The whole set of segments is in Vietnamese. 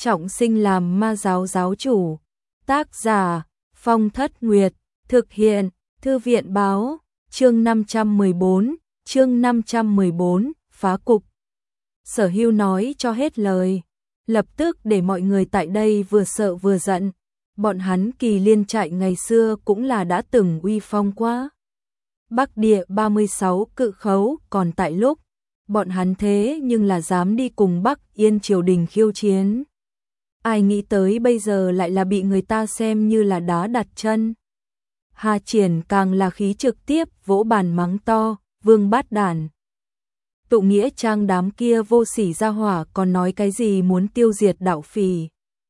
trọng sinh làm ma giáo giáo chủ. Tác giả Phong Thất Nguyệt, thực hiện Thư viện báo, chương 514, phá cục. Sở Hưu nói cho hết lời, lập tức để mọi người tại đây vừa sợ vừa giận. Bọn hắn Kỳ Liên trại ngày xưa cũng là đã từng uy phong quá. Bắc Địa 36 cự khấu còn tại lúc, bọn hắn thế nhưng là dám đi cùng Bắc Yên triều đình khiêu chiến. Ai nghĩ tới bây giờ lại là bị người ta xem như là đá đặt chân. Hà Triển càng là khí trực tiếp vỗ bàn mắng to, vương bát đản. Tụ Nghĩa Trang đám kia vô sỉ ra hỏa còn nói cái gì muốn tiêu diệt đạo phỉ.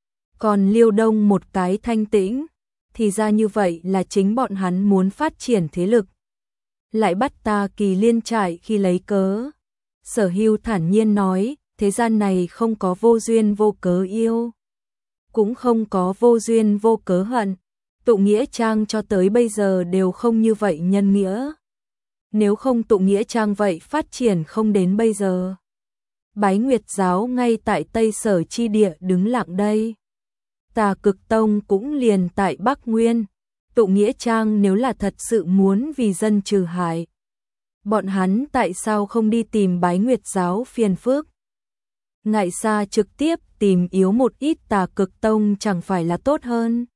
Còn Liêu Đông một cái thanh tĩnh, thì ra như vậy là chính bọn hắn muốn phát triển thế lực. Lại bắt ta Kỳ Liên trại khi lấy cớ. Sở Hưu thản nhiên nói, thế gian này không có vô duyên vô cớ yêu, cũng không có vô duyên vô cớ hận. Tụ Nghĩa Trang cho tới bây giờ đều không như vậy nhân nghĩa. Nếu không Tụ Nghĩa Trang vậy phát triển không đến bây giờ. Bái Nguyệt giáo ngay tại Tây Sở chi địa đứng lặng đây. Tà Cực Tông cũng liền tại Bắc Nguyên. Tụ Nghĩa Trang nếu là thật sự muốn vì dân trừ hại, bọn hắn tại sao không đi tìm Bái Nguyệt giáo phiền phức? Ngại xa trực tiếp tìm yếu một ít Tà Cực Tông chẳng phải là tốt hơn?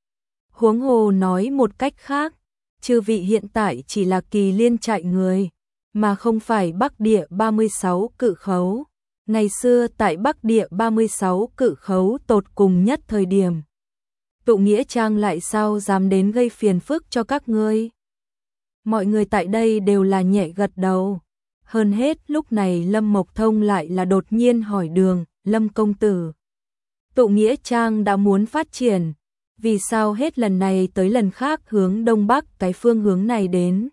Huống hồ nói một cách khác, chư vị hiện tại chỉ là Kỳ Liên trại người, mà không phải Bắc Địa 36 cự khấu. Ngày xưa tại Bắc Địa 36 cự khấu tột cùng nhất thời điểm, Tụ Nghĩa Trang lại sao dám đến gây phiền phức cho các ngươi? Mọi người tại đây đều là nhẹ gật đầu. Hơn hết lúc này Lâm Mộc Thông lại là đột nhiên hỏi Đường, Lâm công tử. Tụ Nghĩa Trang đã muốn phát triển, vì sao hết lần này tới lần khác hướng Đông Bắc cái phương hướng này đến,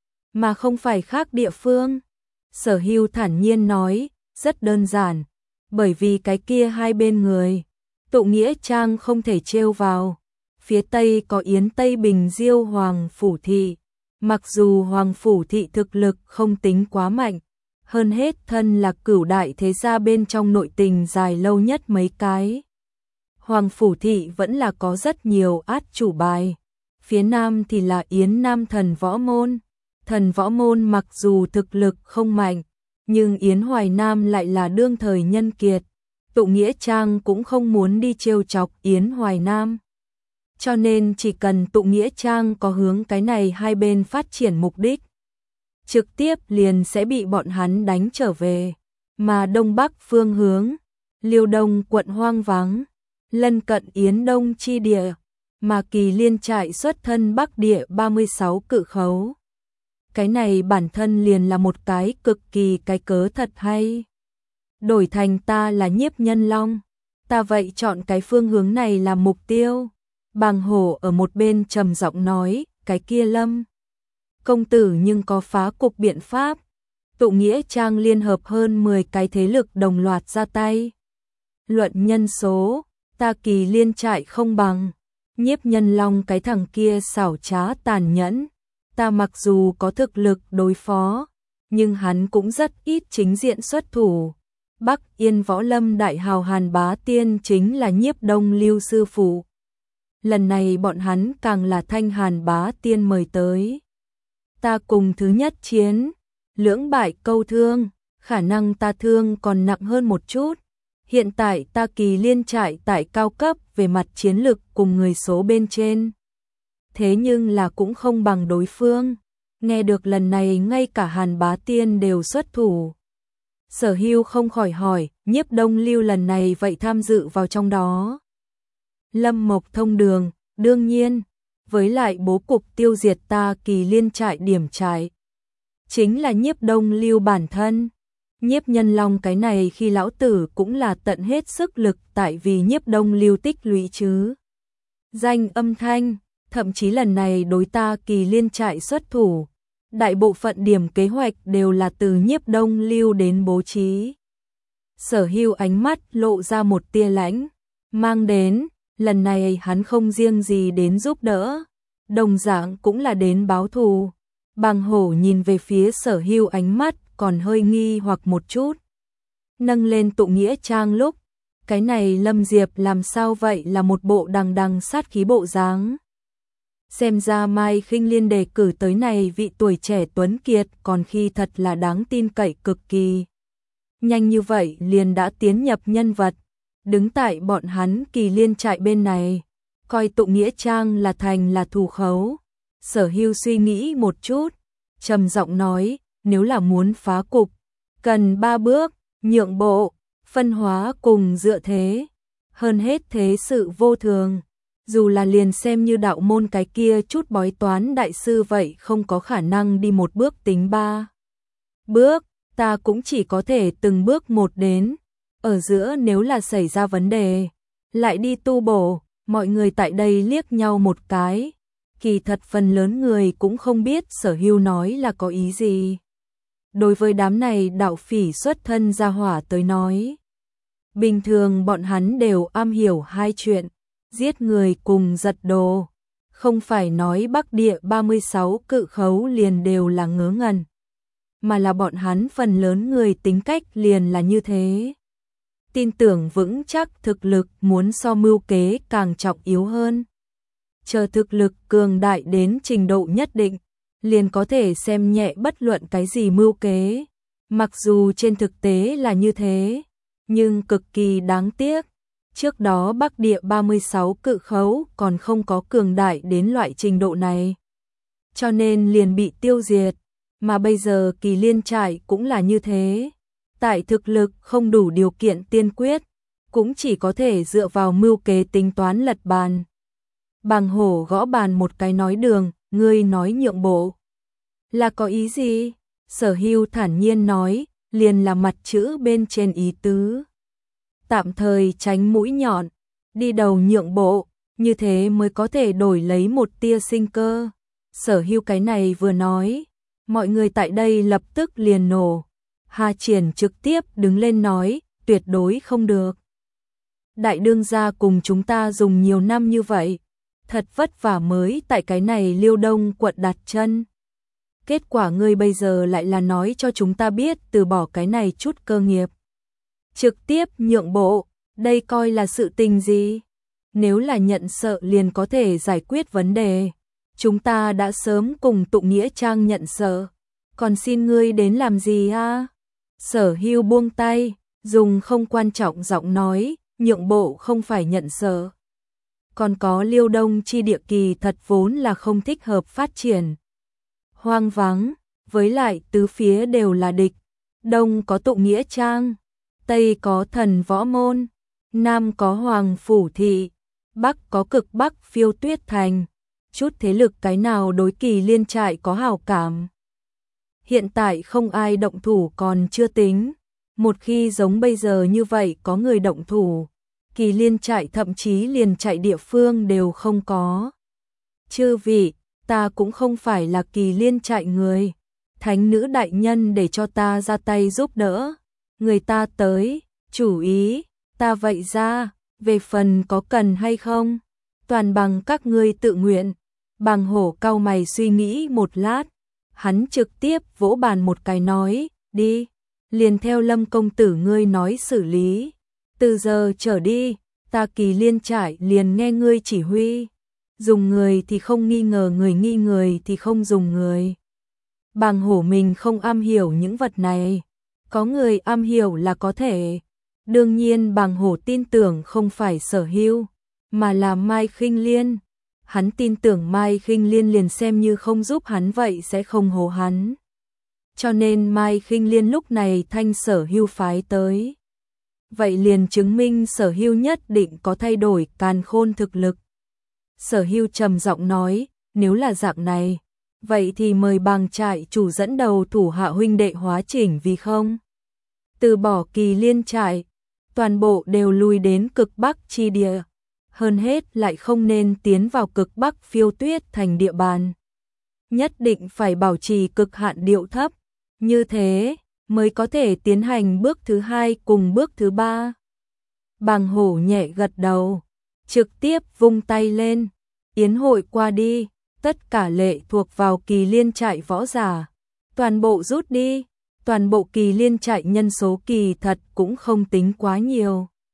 mà không phải khác địa phương? Sở Hưu thản nhiên nói, rất đơn giản, bởi vì cái kia hai bên người, Tụ Nghĩa Trang không thể trêu vào. Phía Tây có Yến Tây Bình Diêu Hoàng Phủ Thị, mặc dù Hoàng Phủ Thị thực lực không tính quá mạnh, hơn hết thân là cửu đại thế gia bên trong nội tình dài lâu nhất mấy cái. Hoàng Phủ Thị vẫn là có rất nhiều át chủ bài. Phía Nam thì là Yến Nam Thần Võ Môn. Thần Võ Môn mặc dù thực lực không mạnh, nhưng Yến Hoài Nam lại là đương thời nhân kiệt. Tụ Nghĩa Trang cũng không muốn đi trêu chọc Yến Hoài Nam. Cho nên chỉ cần Tụ Nghĩa Trang có hướng cái này hai bên phát triển mục đích, trực tiếp liền sẽ bị bọn hắn đánh trở về. Mà Đông Bắc phương hướng, Liêu Đông quận hoang vắng, lân cận Yến Đông chi địa, mà Kỳ Liên trại xuất thân Bắc Địa 36 cự khấu. Cái này bản thân liền là một cái cực kỳ cái cớ thật hay. Đổi thành ta là Nhiếp Nhân Long, ta vậy chọn cái phương hướng này làm mục tiêu. Bàng Hổ ở một bên trầm giọng nói, cái kia Lâm công tử nhưng có phá cục biện pháp. Tụ Nghĩa Trang liên hợp hơn 10 cái thế lực đồng loạt ra tay. Luận nhân số, ta Kỳ Liên trại không bằng. Nhiếp Nhân Long cái thằng kia xảo trá tàn nhẫn, ta mặc dù có thực lực đối phó, nhưng hắn cũng rất ít chính diện xuất thủ. Bắc Yên Võ Lâm đại hào Hàn Bá Tiên chính là Nhiếp Đông Lưu sư phụ. Lần này bọn hắn càng là thanh Hàn Bá Tiên mời tới. Ta cùng thứ nhất chiến, lưỡng bại câu thương, khả năng ta thương còn nặng hơn một chút. Hiện tại ta Kỳ Liên trại tại cao cấp về mặt chiến lực cùng người số bên trên. Thế nhưng là cũng không bằng đối phương. Nghe được lần này ngay cả Hàn Bá Tiên đều xuất thủ. Sở Hưu không khỏi hỏi, Nhiếp Đông Lưu lần này vậy tham dự vào trong đó? Lâm Mộc Thông Đường, đương nhiên, với lại bố cục tiêu diệt ta Kỳ Liên trại điểm trại, chính là Nhiếp Đông Lưu bản thân. Nhiếp Nhân Long cái này khi lão tử cũng là tận hết sức lực tại vì Nhiếp Đông Lưu tích lũy chứ. Danh âm thanh, thậm chí lần này đối ta Kỳ Liên trại xuất thủ, đại bộ phận điểm kế hoạch đều là từ Nhiếp Đông Lưu đến bố trí. Sở Hưu ánh mắt lộ ra một tia lãnh, mang đến, lần này hắn không riêng gì đến giúp đỡ, đồng dạng cũng là đến báo thù. Bàng Hổ nhìn về phía Sở Hưu ánh mắt còn hơi nghi hoặc một chút. Nâng lên Tụ Nghĩa Trang lúc, cái này Lâm Diệp làm sao vậy, là một bộ đằng đằng sát khí bộ dáng. Xem ra Mai Khinh Liên đề cử tới này vị tuổi trẻ tuấn kiệt còn khi thật là đáng tin cậy cực kỳ. Nhanh như vậy liền đã tiến nhập nhân vật, đứng tại bọn hắn Kỳ Liên trại bên này, coi tụng nghĩa trang là thành là thù khấu. Sở Hưu suy nghĩ một chút, trầm giọng nói, nếu là muốn phá cục, cần 3 bước, nhượng bộ, phân hóa cùng dựa thế, hơn hết thế sự vô thường. Dù là liền xem như đạo môn cái kia chút bói toán đại sư vậy không có khả năng đi một bước tính 3 bước, ta cũng chỉ có thể từng bước một đến, ở giữa nếu là xảy ra vấn đề, lại đi tu bổ. Mọi người tại đây liếc nhau một cái, kỳ thật phần lớn người cũng không biết Sở Hưu nói là có ý gì. Đối với đám này đạo phỉ xuất thân gia hỏa tới nói, bình thường bọn hắn đều am hiểu hai chuyện, giết người cùng giật đồ, không phải nói Bắc Địa 36 cự khấu liền đều là ngớ ngẩn, mà là bọn hắn phần lớn người tính cách liền là như thế. Tin tưởng vững chắc thực lực muốn so mưu kế càng trọng yếu hơn. Chờ thực lực cường đại đến trình độ nhất định, liền có thể xem nhẹ bất luận cái gì mưu kế. Mặc dù trên thực tế là như thế, nhưng cực kỳ đáng tiếc. Trước đó Bắc Địa 36 cự khấu còn không có cường đại đến loại trình độ này, cho nên liền bị tiêu diệt. Mà bây giờ Kỳ Liên trại cũng là như thế. Tại thực lực không đủ điều kiện tiên quyết, cũng chỉ có thể dựa vào mưu kế tính toán lật bàn. Bàng Hổ gõ bàn một cái nói, Đường, ngươi nói nhượng bộ là có ý gì? Sở Hưu thản nhiên nói, liền là mặt chữ bên trên ý tứ. Tạm thời tránh mũi nhọn, đi đầu nhượng bộ, như thế mới có thể đổi lấy một tia sinh cơ. Sở Hưu cái này vừa nói, mọi người tại đây lập tức liền nổ. Hà Triển trực tiếp đứng lên nói, tuyệt đối không được. Đại đương gia cùng chúng ta dùng nhiều năm như vậy, thật vất vả mới tại cái này Liêu Đông quận đặt chân. Kết quả ngươi bây giờ lại là nói cho chúng ta biết từ bỏ cái này chút cơ nghiệp, trực tiếp nhượng bộ, đây coi là sự tình gì? Nếu là nhận sợ liền có thể giải quyết vấn đề, chúng ta đã sớm cùng tụng nghĩa trang nhận sợ, còn xin ngươi đến làm gì a? Sở Hưu buông tay, dùng không quan trọng giọng nói, nhượng bộ không phải nhận sợ. Còn có Liêu Đông chi địa kỳ thật vốn là không thích hợp phát triển, hoang vắng, với lại tứ phía đều là địch. Đông có tụng nghĩa trang, Tây có thần võ môn, Nam có hoàng phủ thị, Bắc có cực Bắc phiêu tuyết thành. Chút thế lực cái nào đối Kỳ Liên trại có hảo cảm? Hiện tại không ai động thủ còn chưa tính, một khi giống bây giờ như vậy có người động thủ, Kỳ Liên trại thậm chí liền chạy địa phương đều không có. Chư vị, ta cũng không phải là Kỳ Liên trại người, thánh nữ đại nhân để cho ta ra tay giúp đỡ, người ta tới, chủ ý, ta vậy ra, về phần có cần hay không, toàn bằng các ngươi tự nguyện. Bàng Hổ cau mày suy nghĩ một lát, hắn trực tiếp vỗ bàn một cái nói, đi, liền theo Lâm công tử ngươi nói xử lý, từ giờ trở đi, ta Kỳ Liên trại liền nghe ngươi chỉ huy, dùng người thì không nghi ngờ người, nghi người thì không dùng người. Bàng Hổ mình không am hiểu những vật này, có người am hiểu là có thể. Đương nhiên Bàng Hổ tin tưởng không phải Sở Hưu, mà là Mai Khinh Liên. Hắn tin tưởng Mai Khinh Liên liền xem như không giúp hắn vậy sẽ không hố hắn. Cho nên Mai Khinh Liên lúc này thanh Sở Hưu phái tới. Vậy liền chứng minh Sở Hưu nhất định có thay đổi càn khôn thực lực. Sở Hưu trầm giọng nói, nếu là dạng này, vậy thì mời Bàng trại chủ dẫn đầu thủ hạ huynh đệ hóa chỉnh vì không. Từ bỏ Kỳ Liên trại, toàn bộ đều lùi đến cực Bắc chi địa. Hơn hết lại không nên tiến vào cực Bắc phiêu tuyết thành địa bàn. Nhất định phải bảo trì cực hạn điệu thấp, như thế mới có thể tiến hành bước thứ 2 cùng bước thứ 3. Bàng Hổ nhẹ gật đầu, trực tiếp vung tay lên, yến hội qua đi, tất cả lệ thuộc vào Kỳ Liên trại võ giả, toàn bộ rút đi. Toàn bộ Kỳ Liên trại nhân số kỳ thật cũng không tính quá nhiều.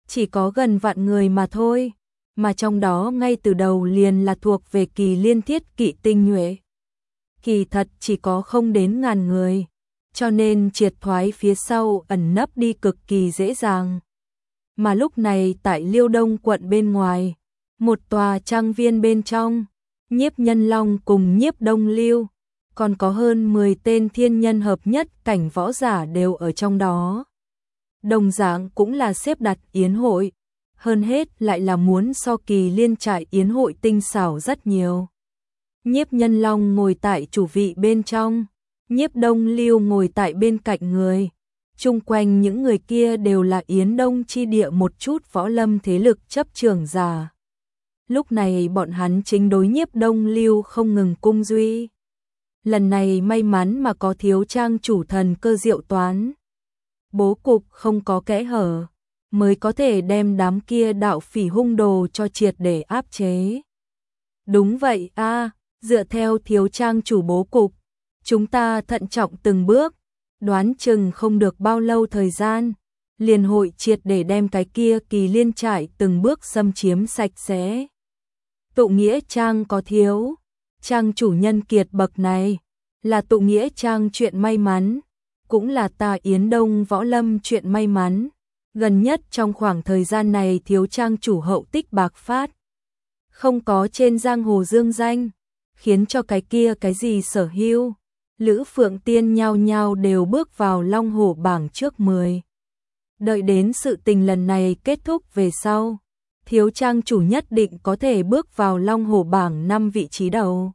chỉ có gần vạn người mà thôi, mà trong đó ngay từ đầu liền là thuộc về Kỳ Liên thiết kỵ tinh nhuệ. Kỳ thật chỉ có không đến ngàn người, cho nên triệt thoái phía sau ẩn nấp đi cực kỳ dễ dàng. Mà lúc này tại Liêu Đông quận bên ngoài, một tòa trang viên bên trong, Nhiếp Nhân Long cùng Nhiếp Đông Lưu, còn có hơn 10 tên thiên nhân hợp nhất cảnh võ giả đều ở trong đó. Đồng dạng cũng là xếp đặt yến hội, hơn hết lại là muốn so Kỳ Liên trại yến hội tinh xảo rất nhiều. Nhiếp Nhân Long ngồi tại chủ vị bên trong, Nhiếp Đông Lưu ngồi tại bên cạnh người. Chung quanh những người kia đều là Yến Đông chi địa một chút võ lâm thế lực chấp trưởng giả. Lúc này bọn hắn chính đối Nhiếp Đông Lưu không ngừng cung duy. Lần này may mắn mà có thiếu trang chủ thần cơ diệu toán. Bố cục không có kẽ hở, mới có thể đem đám kia đạo phỉ hung đồ cho triệt để áp chế. Đúng vậy a, dựa theo thiếu trang chủ bố cục, chúng ta thận trọng từng bước, đoán chừng không được bao lâu thời gian, liền hội triệt để đem cái kia Kỳ Liên trại từng bước xâm chiếm sạch sẽ. Tụ Nghĩa Trang có thiếu trang chủ nhân kiệt bậc này, là Tụ Nghĩa Trang chuyện may mắn, cũng là ta Yến Đông võ lâm chuyện may mắn. Gần nhất trong khoảng thời gian này thiếu trang chủ hậu tích bạc phát, không có trên giang hồ dương danh, khiến cho cái kia cái gì Sở Hưu, Lữ Phượng Tiên nhao nhao đều bước vào Long Hổ bảng trước 10. Đợi đến sự tình lần này kết thúc về sau, thiếu trang chủ nhất định có thể bước vào Long Hổ bảng 5 vị trí đầu.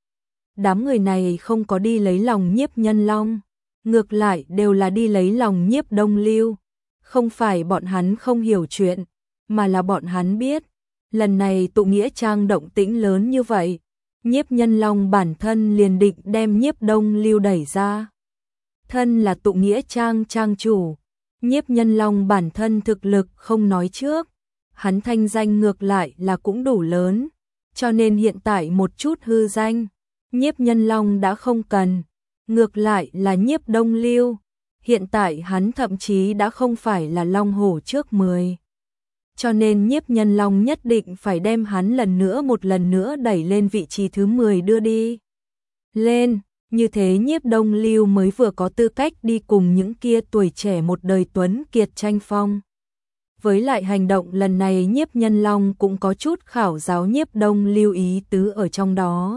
Đám người này không có đi lấy lòng Nhiếp Nhân Long, ngược lại đều là đi lấy lòng Nhiếp Đông Lưu. Không phải bọn hắn không hiểu chuyện, mà là bọn hắn biết, lần này Tụ Nghĩa Trang động tĩnh lớn như vậy, Nhiếp Nhân Long bản thân liền định đem Nhiếp Đông Lưu đẩy ra. Thân là Tụ Nghĩa Trang trang chủ, Nhiếp Nhân Long bản thân thực lực không nói trước, hắn thanh danh ngược lại là cũng đủ lớn, cho nên hiện tại một chút hư danh, Nhiếp Nhân Long đã không cần, ngược lại là Nhiếp Đông Lưu. Hiện tại hắn thậm chí đã không phải là Long Hổ trước 10. Cho nên Nhiếp Nhân Long nhất định phải đem hắn một lần nữa đẩy lên vị trí thứ 10 đưa đi. Lên, như thế Nhiếp Đông Lưu mới vừa có tư cách đi cùng những kia tuổi trẻ một đời tuấn kiệt tranh phong. Với lại hành động lần này Nhiếp Nhân Long cũng có chút khảo giáo Nhiếp Đông Lưu ý tứ ở trong đó.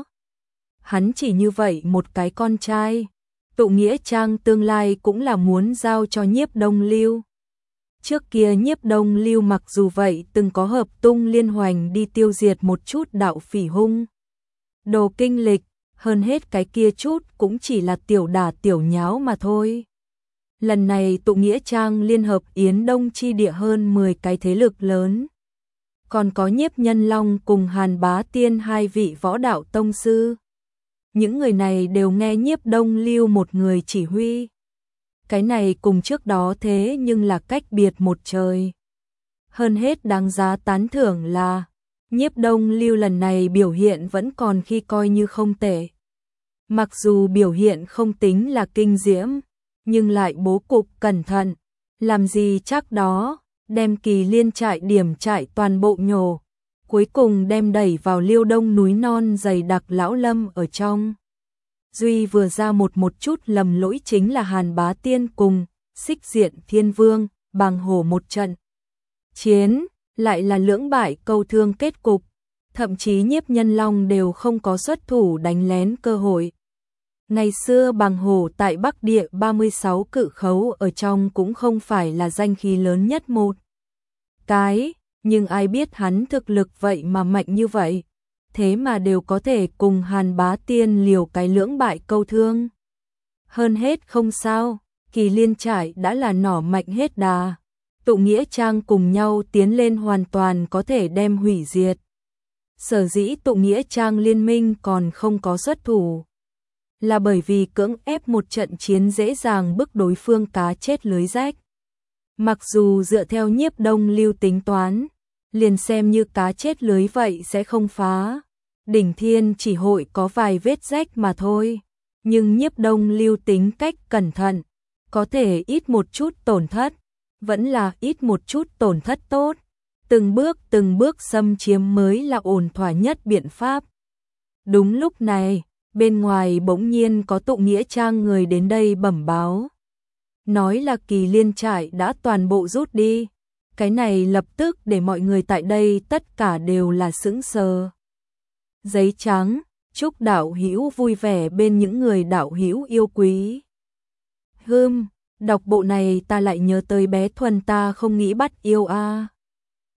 Hắn chỉ như vậy một cái con trai. Tụ Nghĩa Trang tương lai cũng là muốn giao cho Nhiếp Đông Lưu. Trước kia Nhiếp Đông Lưu mặc dù vậy từng có hợp tung liên hoành đi tiêu diệt một chút đạo phỉ hung đồ kinh lịch, hơn hết cái kia chút cũng chỉ là tiểu đả tiểu nháo mà thôi. Lần này Tụ Nghĩa Trang liên hợp Yến Đông chi địa hơn 10 cái thế lực lớn. Còn có Nhiếp Nhân Long cùng Hàn Bá Tiên 2 vị võ đạo tông sư. Những người này đều nghe Nhiếp Đông Lưu một người chỉ huy. Cái này cùng trước đó thế nhưng là cách biệt một trời. Hơn hết đáng giá tán thưởng là Nhiếp Đông Lưu lần này biểu hiện vẫn còn khi coi như không tệ. Mặc dù biểu hiện không tính là kinh diễm, nhưng lại bố cục cẩn thận, làm gì chắc đó, đem Kỳ Liên trại điểm trại toàn bộ nhổ. Cuối cùng đem đẩy vào Liêu Đông núi non dày đặc lão lâm ở trong. Duy vừa ra một chút lầm lỗi chính là Hàn Bá Tiên cùng Xích Diện Thiên Vương, Bàng Hổ một trận chiến, lại là lưỡng bại câu thương kết cục, thậm chí Nhiếp Nhân Long đều không có xuất thủ đánh lén cơ hội. Ngày xưa Bàng Hổ tại Bắc Địa 36 cự khấu ở trong cũng không phải là danh khí lớn nhất một cái, nhưng ai biết hắn thực lực vậy mà mạnh như vậy, thế mà đều có thể cùng Hàn Bá Tiên liều cái lưỡng bại câu thương. Hơn hết không sao, Kỳ Liên trại đã là nỏ mạnh hết đà, Tụ Nghĩa Trang cùng nhau tiến lên hoàn toàn có thể đem hủy diệt. Sở dĩ Tụ Nghĩa Trang liên minh còn không có xuất thủ, là bởi vì cưỡng ép một trận chiến dễ dàng bức đối phương cá chết lưới rách. Mặc dù dựa theo Nhiếp Đông Lưu tính toán, liền xem như cá chết lưới vậy sẽ không phá. Đỉnh Thiên chỉ hội có vài vết rách mà thôi, nhưng Nhiếp Đông Lưu tính cách cẩn thận, có thể ít một chút tổn thất, vẫn là ít một chút tổn thất tốt. Từng bước xâm chiếm mới là ổn thỏa nhất biện pháp. Đúng lúc này, bên ngoài bỗng nhiên có tụ nghĩa trang người đến đây bẩm báo. Nói là Kỳ Liên trại đã toàn bộ rút đi. Cái này lập tức để mọi người tại đây tất cả đều là sững sờ. Giấy trắng, chúc đạo hữu vui vẻ bên những người đạo hữu yêu quý. Đọc bộ này ta lại nhớ tới bé Thuần ta không nghĩ bắt yêu a.